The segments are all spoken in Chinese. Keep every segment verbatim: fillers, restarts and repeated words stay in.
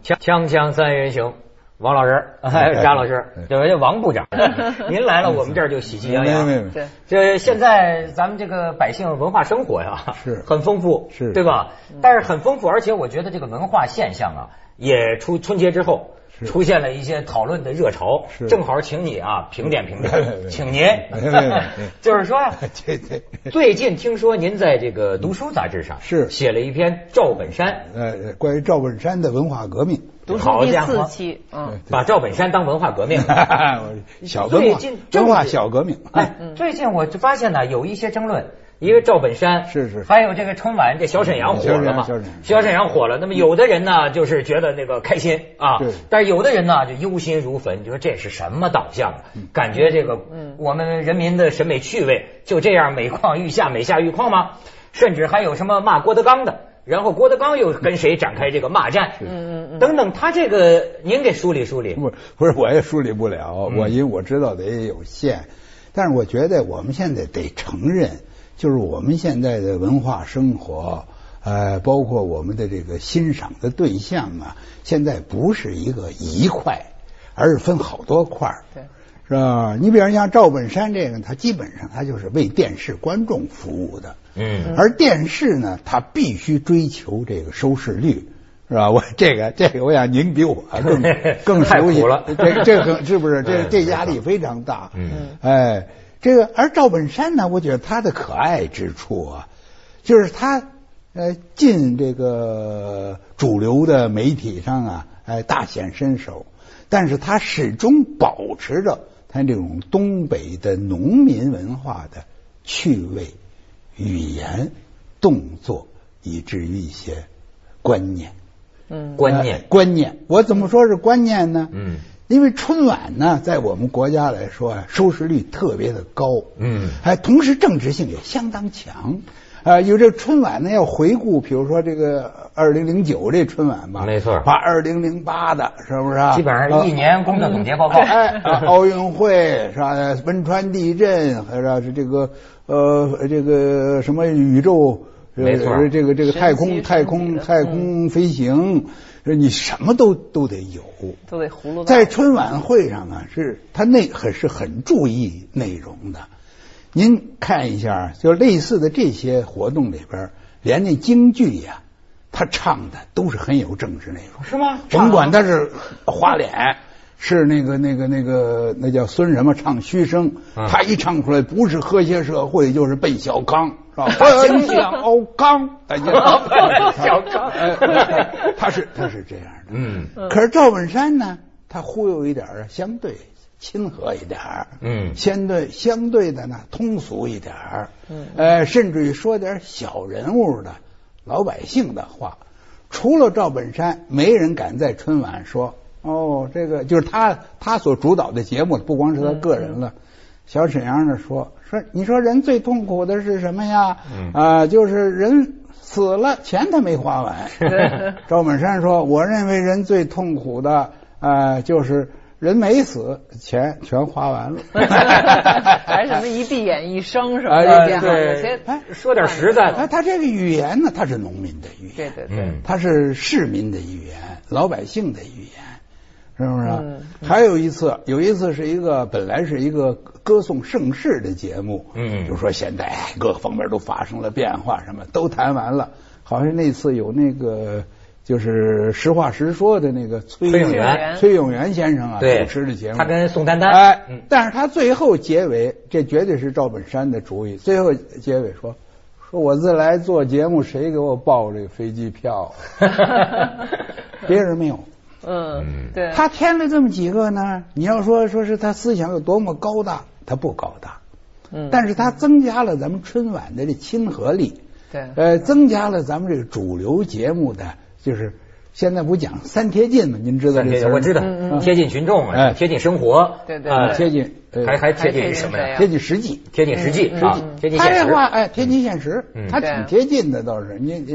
锵锵三人行，王老师、张老师，对，王部长，您来了，我们这儿就喜气洋洋。 对， 这现在咱们这个百姓文化生活呀， 是很丰富， 是对吧？但是很丰富，而且我觉得这个文化现象啊，也出春节之后出现了一些讨论的热潮，正好请你啊评点评点，请您，就是说， 对对， 最近听说您在这个读书杂志上是写了一篇赵本山， 呃，关于赵本山的文化革命。 读书第四期，嗯， 把赵本山当文化革命， 小文化文化小革命。 哎，最近我就发现呢，有一些争论，一个赵本山是是， 还有这个春晚，这小沈阳火了嘛？小沈阳火了，那么有的人呢，就是觉得那个开心啊，但是有的人呢，就忧心如焚，就说这是什么导向？感觉这个我们人民的审美趣味就这样每况愈下，每下愈况吗？甚至还有什么骂郭德纲的。然后郭德纲又跟谁展开这个骂战，嗯嗯嗯，等等，他这个您给梳理梳理。 不不是，我也梳理不了，我因为我知道的也有限，但是我觉得我们现在得承认，就是我们现在的文化生活，呃，包括我们的这个欣赏的对象啊，现在不是一个一块，而是分好多块，对，是吧？你比如像赵本山这个，他基本上他就是为电视观众服务的。嗯，而电视呢，它必须追求这个收视率，是吧？我这个这个，我想您比我更更熟悉了， 这这个是不是？这这压力非常大。嗯，哎，这个而赵本山呢，我觉得他的可爱之处啊，就是他呃进这个主流的媒体上啊，哎大显身手，但是他始终保持着他这种东北的农民文化的趣味。语言、动作，以至于一些观念， 嗯，观念、 呃，观念。我怎么说是观念呢？嗯，因为春晚呢，在我们国家来说啊，收视率特别的高，嗯，还同时政治性也相当强。啊、呃，有这春晚呢，要回顾，比如说这个二零零九这春晚吧， 没错， 把二零零八的，是不是啊？ 基本上一年工作总结报告， 哎，奥运会是吧？汶川地震，还是这个呃这个什么宇宙， 没错， 这个这个太空太空太空飞行，你什么都都得有， 都得葫芦。 在春晚会上啊，是他内很是很注意内容的。您看一下，就类似的这些活动里边，连那京剧呀，他唱的都是很有政治内容， 是吗？ 甭管他是花脸，是那个那个那个那叫孙什么唱虚声，嗯、他一唱出来，不是和谐社会，就是奔小康，是吧？奔小康，奔小康， 他是他是这样的，嗯。可是赵本山呢，他忽悠一点啊，相对亲和一点儿，嗯，相对相对的呢通俗一点儿，嗯，呃，甚至于说点小人物的老百姓的话。除了赵本山，没人敢在春晚说哦，这个就是他他所主导的节目，不光是他个人了。嗯、小沈阳呢说说，你说人最痛苦的是什么呀？嗯啊、呃，就是人死了，钱他没花完。赵本山说，我认为人最痛苦的啊、呃，就是。人没死，钱全花完了， 还是什么一闭眼一生什么的。 哎、 对，哎，说点实在的， 他他这个语言呢，他是农民的语言， 对对对， 他是市民的语言，老百姓的语言，是不是？嗯、还有一次，有一次是一个本来是一个歌颂盛世的节目，嗯，就说现在各方面都发生了变化，什么都谈完了，好像那次有那个。就是实话实说的那个崔永元， 崔永元先生啊，主持的节目， 他跟宋丹丹， 哎，嗯、但是他最后结尾，这绝对是赵本山的主意。最后结尾说，说我自来做节目，谁给我报这个飞机票？别人没有。 嗯，对。 他添了这么几个呢，你要说说是他思想有多么高大，他不高大。嗯，但是他增加了咱们春晚的这亲和力。 对。 呃，增加了咱们这个主流节目的。就是现在不讲三贴近吗？您知道这词？ 我知道，嗯、贴近群众啊，贴近生活， 对对对， 贴近还还贴近什么呀？ 贴近实际， 贴近实际啊，贴近现实。 他这话哎，贴近现实，他挺贴近的倒是。你你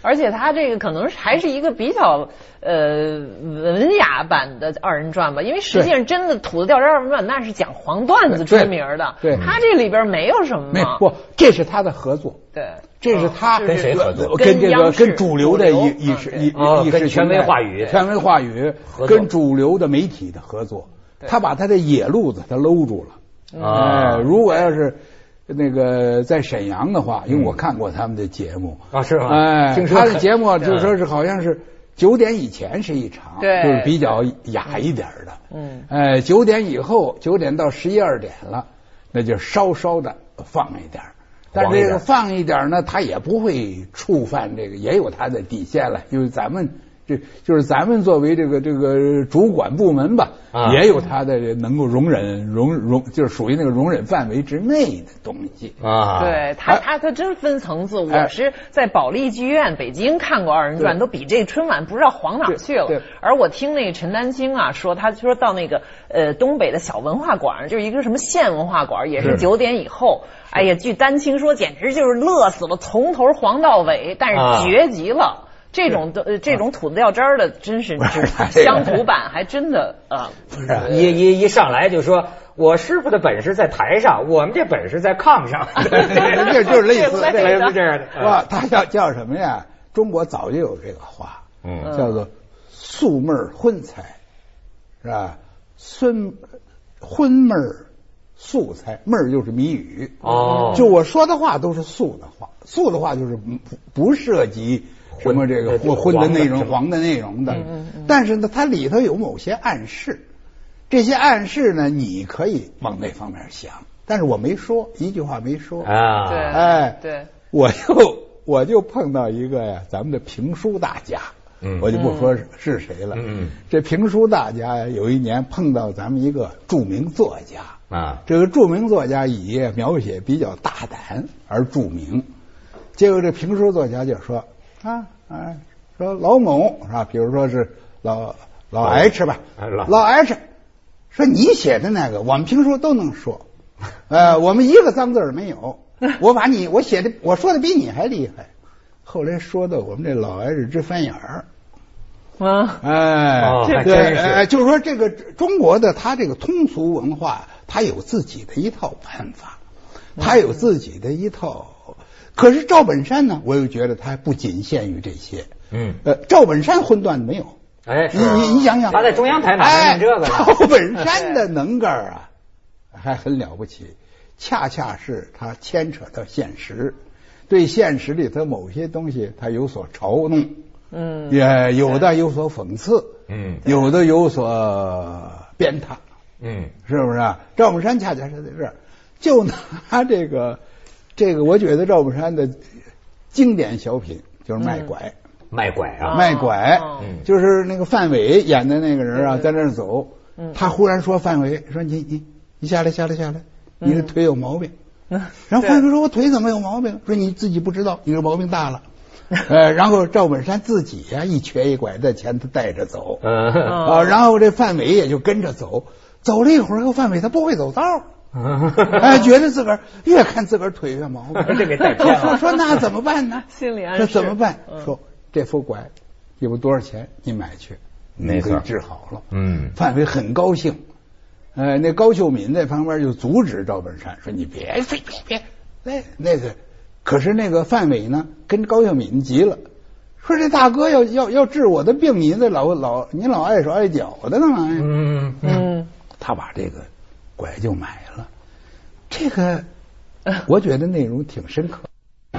而且他这个可能还是一个比较呃文雅版的二人转吧，因为实际上真的土子吊针二人转那是讲黄段子出名的， 对，对他这里边没有什么， 没不，这是他的合作， 对， 这是他跟谁合作？ 跟这个跟主流的意意识意意识权威话语， 权威话语跟主流的媒体的合作，他把他的野路子他搂住了。哎，如果要是那个在沈阳的话，因为我看过他们的节目啊，是吗？ 哎，他的节目就说是好像是九点以前是一场， 对， 就是比较雅一点的，嗯，哎，九点以后，九点到十一二点了，那就稍稍的放一点。但这个放一点呢，他也不会触犯这个，也有他的底线了，因为咱们。这就是咱们作为这个这个主管部门吧，啊、也有它的能够容忍容容，就是属于那个容忍范围之内的东西啊。对他他他真分层次。我是在保利剧院北京看过二人转，都比这春晚不知道黄哪去了。而我听那个陈丹青啊说，他说到那个呃东北的小文化馆，就是一个什么县文化馆，也是九点以后。哎呀，据丹青说，简直就是乐死了，从头黄到尾，但是绝极了。啊这种的这种土子吊针的，真是乡土版，还真的啊！ 不是一一一上来就说，我师傅的本事在台上，我们这本事在炕上， 这就是类似类似这样的。 哇，他叫叫什么呀？中国早就有这个话，嗯，叫做素味荤菜，是吧？荤荤味素菜，味儿就是谜语哦。就我说的话都是素的话，素的话就是不不涉及。什么这个或荤的内容、黄的内容的，但是呢，它里头有某些暗示，这些暗示呢，你可以往那方面想，但是我没说，一句话没说啊。 对， 哎， 对， 我就我就碰到一个呀，咱们的评书大家，嗯，我就不说是谁了，嗯，这评书大家呀，有一年碰到咱们一个著名作家啊，这个著名作家以描写比较大胆而著名，结果这评书作家就说。啊啊，说老某是吧？比如说是老老 H 吧，老 H 说你写的那个，我们评书都能说，呃，我们一个脏字儿没有。我把你我写的我说的比你还厉害。后来说的我们这老 H 直翻眼儿啊，哎， 哦、 对，哎，就是说这个中国的他这个通俗文化，他有自己的一套办法，他有自己的一套。可是赵本山呢，我又觉得他不仅限于这些。嗯，呃，赵本山荤段子没有。 哎， 你你你想想， 他在中央台哪能这个呢？ 赵本山的能干啊，还很了不起，恰恰是他牵扯到现实，对现实里头某些东西他有所嘲弄，嗯，也有的有所讽刺，嗯，有的有所鞭挞，嗯，是不是啊？赵本山恰恰是在这儿，就拿这个。这个我觉得赵本山的经典小品就是卖拐， 嗯、卖拐啊， 卖拐，嗯，就是那个范伟演的那个人啊，在那儿走，嗯，他忽然说范伟说你你你下来下来下来，你的腿有毛病，嗯，然后范伟说我腿怎么有毛病？说你自己不知道，你这毛病大了，呃，然后赵本山自己呀、啊、一瘸一拐在前头带着走，嗯啊，然后这范伟也就跟着走，走了一会儿后，范伟他不会走道。哎，觉得自个儿越看自个儿腿越毛病， 这给带偏了。 说说那怎么办呢？ 心理暗示。 说怎么办？嗯、说这副拐也不多少钱，你买去，你可以治好了。嗯，范伟很高兴。呃，那高秀敏在旁边就阻止赵本山说：“你别别别别，那那个。”可是那个范伟呢，跟高秀敏急了，说：“这大哥要要要治我的病，你这老老你老碍手碍脚的干嘛呀？”嗯嗯，他把这个。拐就买了，这个我觉得内容挺深刻。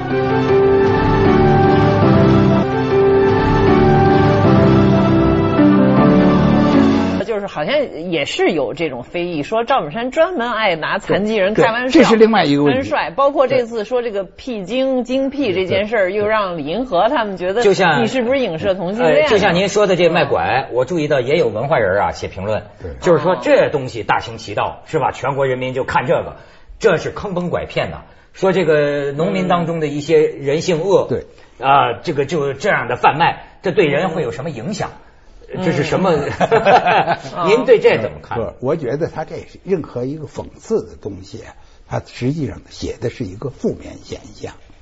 就是好像也是有这种非议，说赵本山专门爱拿残疾人开玩笑， 这是另外一个问题。 真帅，包括这次说这个辟精精辟这件事儿，又让李银河他们觉得，就像你是不是影射同性恋、 呃？就像您说的这卖拐，我注意到也有文化人啊写评论，就是说这东西大行其道是吧？全国人民就看这个，这是坑蒙拐骗的。说这个农民当中的一些人性恶， 对啊、呃，这个就这样的贩卖，这对人会有什么影响？这是什么？您对这怎么看？ 不，我觉得他这是任何一个讽刺的东西，它实际上写的是一个负面现象。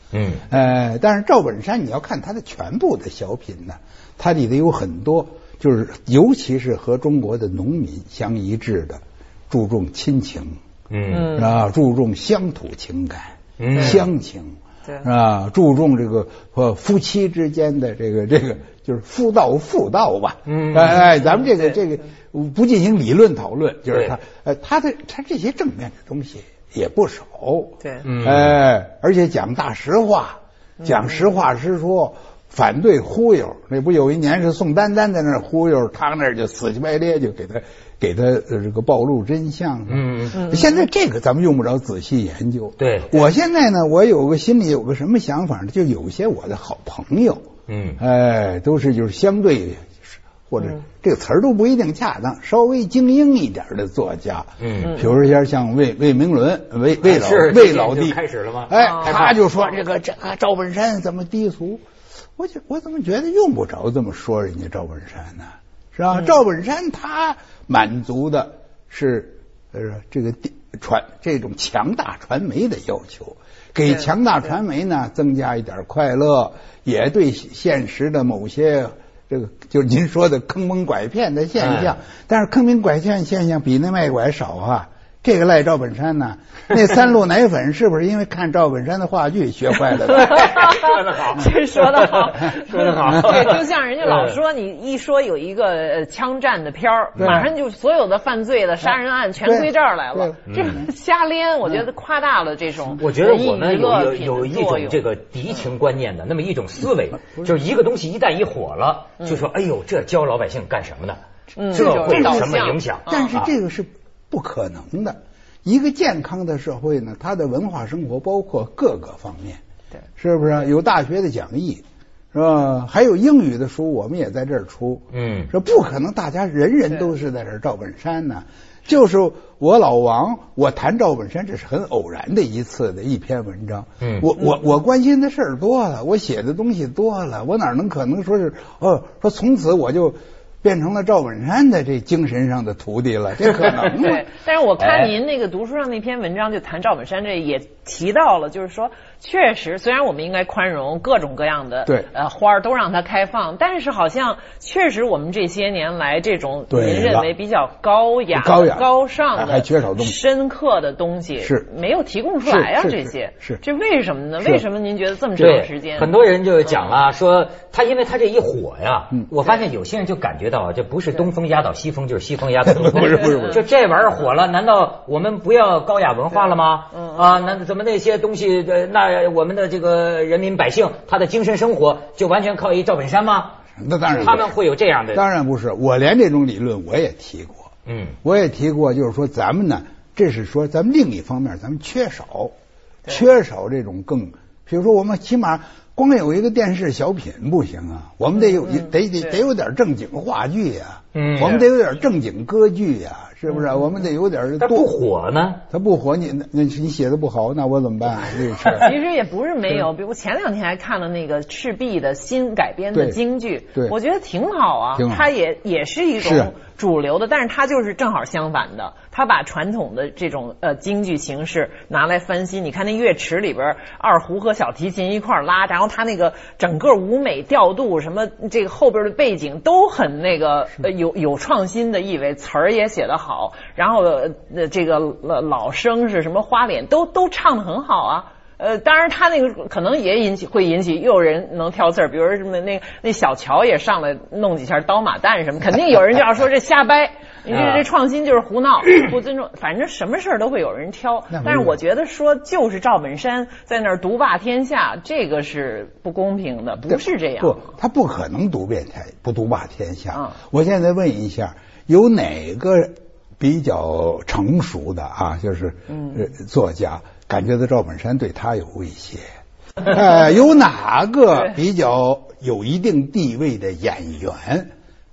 嗯，呃，但是赵本山你要看他的全部的小品呢，他里头有很多就是尤其是和中国的农民相一致的，注重亲情，嗯啊，注重乡土情感，嗯，乡情。啊，注重这个呃夫妻之间的这个这个就是夫道妇道吧，嗯，哎，咱们这个这个不进行理论讨论，就是他呃他的他这些正面的东西也不少， 对， 哎，而且讲大实话，讲实话实说，反对忽悠。那不有一年是宋丹丹在那儿忽悠，他那儿就死乞白咧就给他给他这个暴露真相。嗯嗯。现在这个咱们用不着仔细研究。 对。 我现在呢，我有个心里有个什么想法呢？就有些我的好朋友，嗯，哎，都是就是相对或者这个词儿都不一定恰当，稍微精英一点的作家，嗯，比如说像魏魏明伦、魏魏老魏老弟开始了吗？ 哎，他就说这个这赵本山怎么低俗。我就我怎么觉得用不着这么说人家赵本山呢？是吧？嗯、赵本山他满足的是呃这个传这种强大传媒的要求，给强大传媒呢增加一点快乐，也对现实的某些这个就是您说的坑蒙拐骗的现象，哎、但是坑蒙拐骗现象比那卖拐少啊。这个赖赵本山呢，那三鹿奶粉是不是因为看赵本山的话剧学坏了的？ 说得好， 这说得好， 说得好。 对，就像人家老说，你一说有一个枪战的片儿，马上就所有的犯罪的杀人案全归这儿来了，这个瞎连，我觉得夸大了这种。 我觉得我们有有有一种这个敌情观念的那么一种思维，就是一个东西一旦一火了，就说哎呦，这教老百姓干什么呢？这会有什么影响？ 但是这个是不可能的。一个健康的社会呢，它的文化生活包括各个方面，对，是不是？有大学的讲义，是吧？还有英语的书，我们也在这儿出，嗯，说不可能大家人人都是在这儿赵本山呢。就是我老王，我谈赵本山，这是很偶然的一次的一篇文章。嗯，我我我关心的事儿多了，我写的东西多了，我哪能可能说是哦，说从此我就变成了赵本山的这精神上的徒弟了，这可能吗？ 对，但是我看您那个读书上那篇文章就谈赵本山，这也提到了，就是说确实虽然我们应该宽容各种各样的对呃花儿都让它开放，但是好像确实我们这些年来这种您认为比较高雅、高雅高尚的、 还缺少东西、 深刻的东西是没有提供出来啊，这些是这为什么呢？为什么您觉得这么长时间？ 很多人就讲了，说他因为他这一火呀，我发现有些人就感觉到啊，这不是东风压倒西风，就是西风压倒东风， 不是不是不是， 就这玩意儿火了，难道我们不要高雅文化了吗？啊，那怎么那些东西，那我们的这个人民百姓他的精神生活就完全靠一赵本山吗？ 那当然， 他们会有这样的？ 当然不是，我连这种理论我也提过，嗯，我也提过，就是说咱们呢，这是说咱们另一方面咱们缺少，缺少这种更，比如说我们起码光有一个电视小品不行啊，我们得有、嗯、得得得有点正经话剧呀、啊，嗯，我们得有点正经歌剧呀、啊，是不是、嗯？我们得有点。 它不火呢？ 它不火，你那你写的不好，那我怎么办？这事其实也不是没有，比如前两天还看了那个赤壁的新改编的京剧，对，我觉得挺好啊，挺好它也也是一种主流的，但是它就是正好相反的，它把传统的这种呃京剧形式拿来翻新。你看那乐池里边，二胡和小提琴一块拉，然后它那个整个舞美调度什么，这个后边的背景都很那个呃有有创新的意味，词儿也写得好，然后呃这个老生是什么花脸都都唱得很好啊。呃，当然他那个可能也引起会引起又有人能挑刺儿，比如什么那那小乔也上来弄几下刀马旦什么，肯定有人就要说这瞎掰，你这这创新就是胡闹，不尊重，反正什么事儿都会有人挑。但是我觉得说就是赵本山在那儿独霸天下，这个是不公平的，不是这样。 不，他不可能独霸天不独霸天下。嗯、我现在问一下，有哪个比较成熟的啊，就是嗯、呃、作家？感觉到赵本山对他有威胁，呃，有哪个比较有一定地位的演员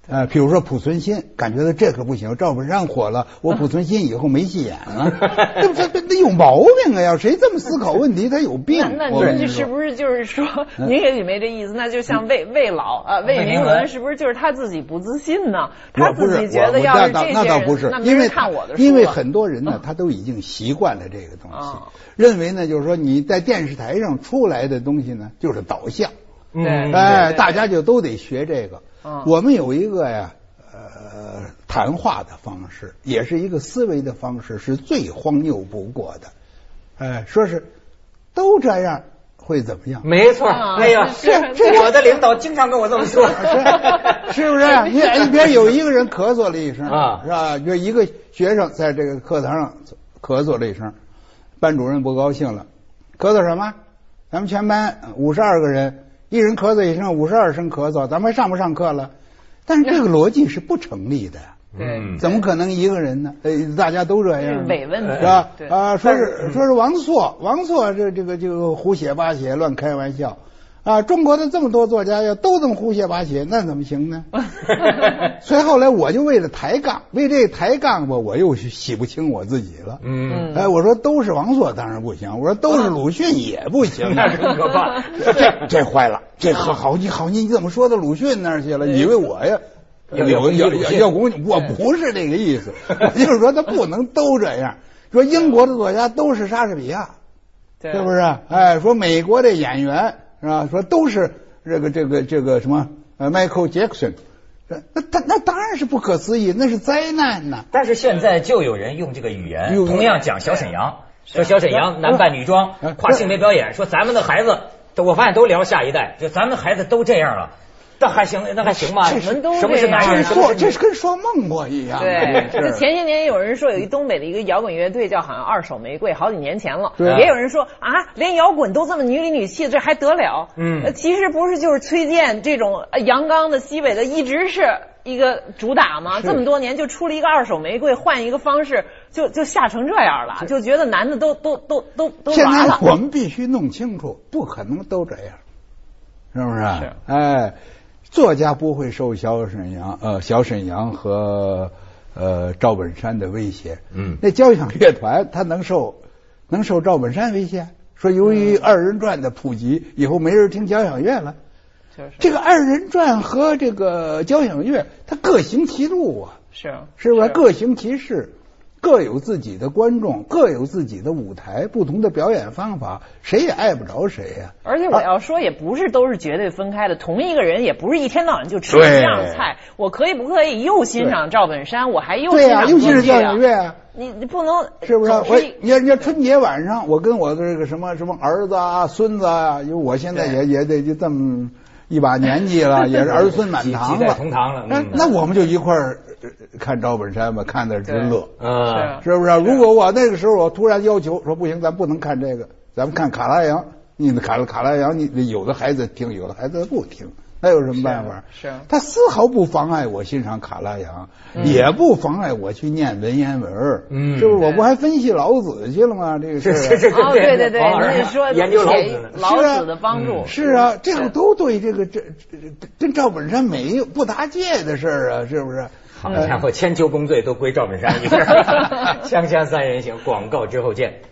呃，比如说濮存昕，感觉到这可不行，赵本山火了，我濮存昕以后没戏演了，这不这这有毛病啊！要谁这么思考问题，他有病。 那那您是不是就是说，您也许没这意思？那就像魏魏老啊，魏明伦，是不是就是他自己不自信呢？他自己觉得要是这些人， 那倒不是， 因为看我的书， 因为很多人呢，他都已经习惯了这个东西，认为呢，就是说你在电视台上出来的东西呢，就是导向， 嗯， 哎，大家就都得学这个。我们有一个呀。呃，谈话的方式也是一个思维的方式，是最荒谬不过的。哎，说是都这样会怎么样？ 没错，哎呀，是这我的领导经常跟我这么说， 是是不是？你你别有一个人咳嗽了一声啊，是吧？就一个学生在这个课堂上咳嗽了一声，班主任不高兴了，咳嗽什么？咱们全班五十二个人，一人咳嗽一声，五十二声咳嗽，咱们还上不上课了？但是这个逻辑是不成立的， 对， 怎么可能一个人呢？呃，大家都这样， 伪问题是吧？啊，说是说是王朔，王朔这这个这个胡写八写，乱开玩笑啊！中国的这么多作家要都这么胡写八写，那怎么行呢？所以后来我就为了抬杠，为这抬杠吧，我又洗不清我自己了。嗯，哎，我说都是王朔当然不行，我说都是鲁迅也不行， 那更可怕。 这这坏了，这好好你好你怎么说到鲁迅那儿去了？以为我呀有有有要攻击，我不是这个意思，我就是说他不能都这样。说英国的作家都是莎士比亚，是不是？哎，说美国的演员是吧？说都是这个这个这个什么呃 Michael Jackson。那他那当然是不可思议，那是灾难呐！ 但是现在就有人用这个语言，同样讲小沈阳，说小沈阳男扮女装，跨性别表演，说咱们的孩子，我发现都聊下一代，就咱们孩子都这样了，那还行，那还行吗？ 我们都什么是男人？ 说这是跟说梦话一样。 对，就前些年有人说有一东北的一个摇滚乐队叫好像二手玫瑰，好几年前了。对，也有人说啊，连摇滚都这么女里女气，这还得了？嗯，其实不是，就是崔健这种阳刚的西北的，一直是一个主打嘛。这么多年就出了一个二手玫瑰，换一个方式，就就吓成这样了，就觉得男的都都都都都完了。 现在我们必须弄清楚，不可能都这样，是不是？是，哎。作家不会受小沈阳呃小沈阳和呃赵本山的威胁，嗯，那交响乐团他能受能受赵本山威胁？说由于二人转的普及，以后没人听交响乐了。就是这个二人转和这个交响乐，它各行其路啊， 是是吧？各行其事。各有自己的观众，各有自己的舞台，不同的表演方法，谁也碍不着谁呀、 啊。而且我要说，也不是都是绝对分开的，同一个人也不是一天到晚就吃一样菜。我可以不可以又欣赏赵本山，我还又欣赏、啊、 又欣赏交响乐啊？ 你你不能是不是？我你你要春节晚上，我跟我的这个什么什么儿子啊、孙子啊，因为我现在也也得就这么一把年纪了，也是儿孙满堂了， 同堂了。 那、嗯、那我们就一块儿看赵本山吧，看的真乐啊， 是不是？如果我那个时候我突然要求说不行，咱不能看这个，咱们看卡拉扬。你卡拉卡拉扬，你有的孩子听，有的孩子不听，那有什么办法？ 是，是他丝毫不妨碍我欣赏卡拉扬，嗯、也不妨碍我去念文言文。嗯，是不是？我不还分析老子去了吗？这个是是是， 哦，对对对，你说研究老子， 老子的帮助是啊，这个都对这个这这跟赵本山没有不搭界的事儿啊，是不是？ 好家伙，千秋功罪都归赵本山一个。锵锵三人行，广告之后见。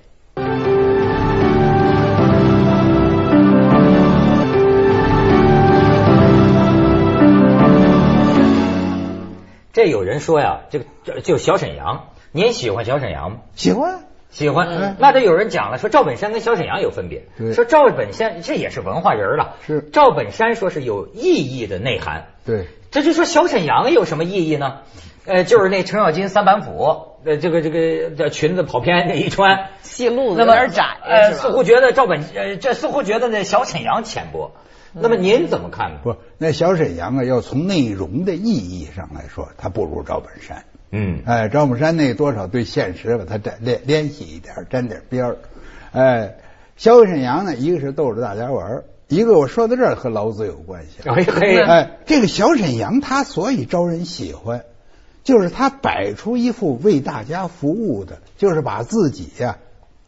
这有人说呀，这个就小沈阳，您喜欢小沈阳吗？ 喜欢， 喜欢。嗯、那这有人讲了，说赵本山跟小沈阳有分别。说赵本山这也是文化人了， 是赵本山说是有意义的内涵。 对， 这就说小沈阳有什么意义呢？呃，就是那程咬金三板斧，呃，这个这个这裙子跑偏这一穿， 戏路子有点窄， 呃，似乎觉得赵本呃，这似乎觉得那小沈阳浅薄。那么您怎么看呢？ 不，那小沈阳啊，要从内容的意义上来说，他不如赵本山。嗯，哎，赵本山那多少对现实把它联联联系一点，沾点边儿。哎，小沈阳呢，一个是逗着大家玩，一个我说到这儿和老子有关系。 哎嘿， 哎，这个小沈阳他所以招人喜欢，就是他摆出一副为大家服务的，就是把自己呀、啊、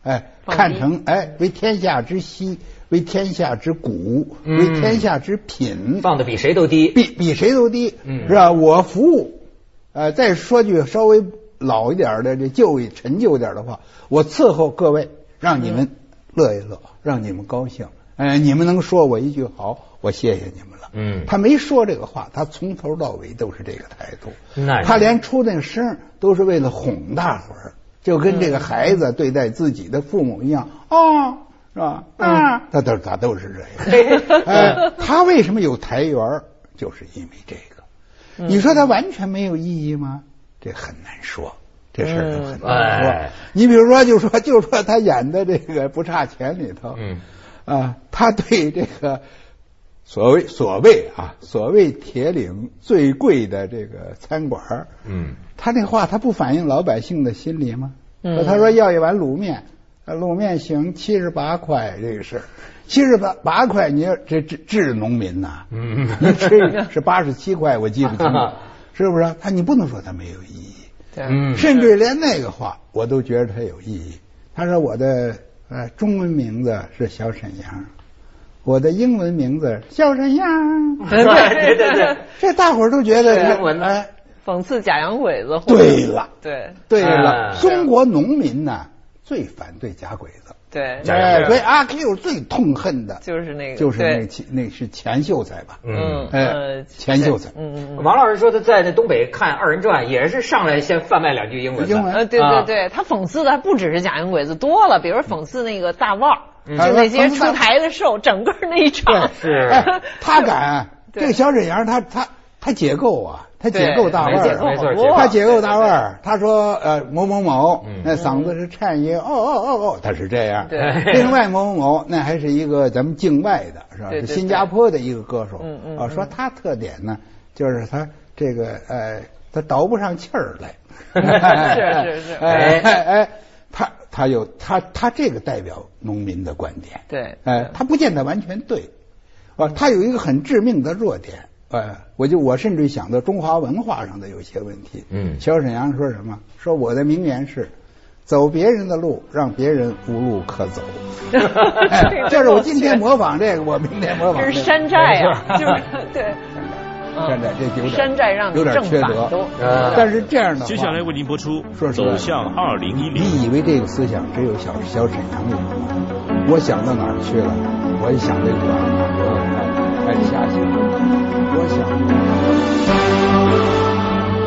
哎，看成哎为天下之稀，为天下之古，为天下之品， 放的比谁都低， 比比谁都低，嗯，是吧？我服务，呃，再说句稍微老一点的这旧一陈旧一点的话，我伺候各位，让你们乐一乐，让你们高兴，哎，你们能说我一句好，我谢谢你们了。嗯，他没说这个话，他从头到尾都是这个态度。那他连出那个声都是为了哄大伙儿，就跟这个孩子对待自己的父母一样啊，是吧？啊，他都他都是这样。哎，他为什么有台缘？就是因为这个。你说他完全没有意义吗？这很难说，这事儿很难说。哎、你比如说，就说就说他演的这个《不差钱》里头，嗯啊，他对这个。所谓所谓啊，所谓铁岭最贵的这个餐馆，嗯，他那话他不反映老百姓的心理吗？嗯，他说要一碗卤面，卤面行七十八块，这个是七十八八块，你要这治治农民呐，嗯，你吃是八十七块，我记不清了，是不是？他你不能说他没有意义，嗯，甚至连那个话我都觉得他有意义。他说我的呃中文名字是小沈阳。我的英文名字小沈阳， 对对对对， 这大伙儿都觉得英文哎，讽刺假洋鬼子。 对了， 对对了，中国农民呢最反对假鬼子， 对， 哎，所以阿 Q 最痛恨的就是那个， 就是那那是钱秀才吧？嗯，哎，钱秀才。 嗯嗯。王老师说他在那东北看二人转，也是上来先贩卖两句英文。 英文， 呃，对对对，他讽刺的还不只是假洋鬼子，多了，比如讽刺那个大腕儿。就那些出台的时候，整个那一场是，他敢，这个小沈阳他他他解构啊，他解构大腕儿，他解构大腕儿。他说呃某某某，那嗓子是颤音，哦哦哦哦，他是这样。另外某某某，那还是一个咱们境外的，是吧？是新加坡的一个歌手。啊，说他特点呢，就是他这个呃，他倒不上气儿来。 是是是， 哎哎。他他有他他这个代表农民的观点， 对， 哎，他不见得完全对，啊，他有一个很致命的弱点，哎，我就我甚至想到中华文化上的有些问题，嗯，小沈阳说什么？说我的名言是走别人的路，让别人无路可走。哎，这是我今天模仿这个，我明天模仿这是山寨啊，就是对。 山寨这有点山寨让有点缺德，呃，但是这样的话， 接下来为您播出说走向二零一零。 你以为这个思想只有小小沈阳有吗？我想到哪儿去了？我一想这个，我还瞎想。我